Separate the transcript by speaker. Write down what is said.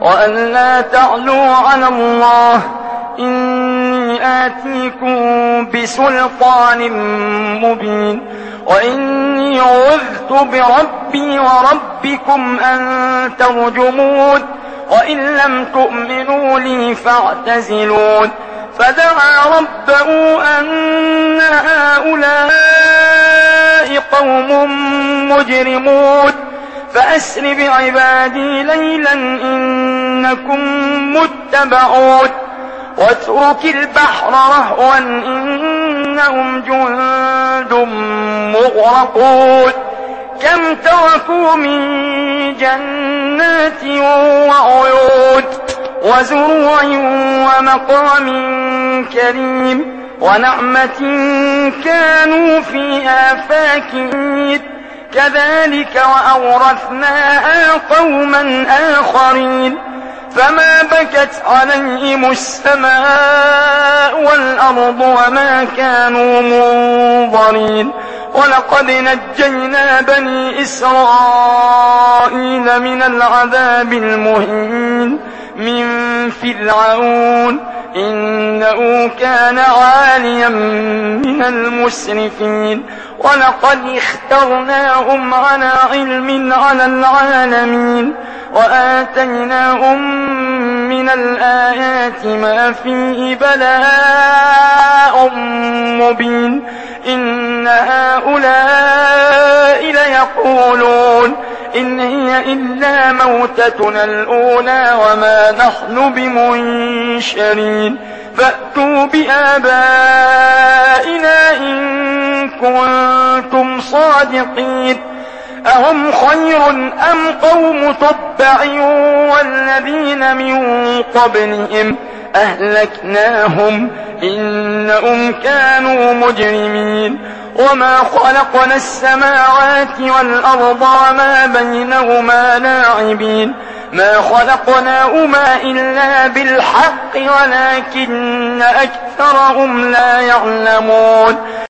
Speaker 1: وأن لا تعلوا على الله إني آتيكم بسلطان مبين وإني عذت بربي وربكم أن ترجمون وإن لم تؤمنوا لي فاعتزلون فدعا ربه أن هؤلاء قوم مجرمون فأسر بعبادي ليلا إنكم متبعون واترك البحر رهوا إنهم جند مغرقون كم تركوا من جنات وعيون وزروع ومقام كريم ونعمة كانوا فيها فاكهين كذلك وأورثناها قوما آخرين فما بكت عليهم السماء والأرض وما كانوا منظرين ولقد نجينا بني إسرائيل من العذاب المهين من فرعون إنه كان عاليا من المسرفين ولقد اخترناهم على علم على العالمين وآتيناهم من الآيات ما فيه بلاء مبين إن هؤلاء ليقولون إن هي إلا موتتنا الأولى وما نحن بمنشرين فأتوا بآبائنا إن كنتم صادقين أهم خير أم قوم تبع والذين من قبلهم أهلكناهم إنهم كانوا مجرمين وما خلقنا السماوات والأرض وما بينهما لاعبين ما خلقناهما إلا بالحق ولكن أكثرهم لا يعلمون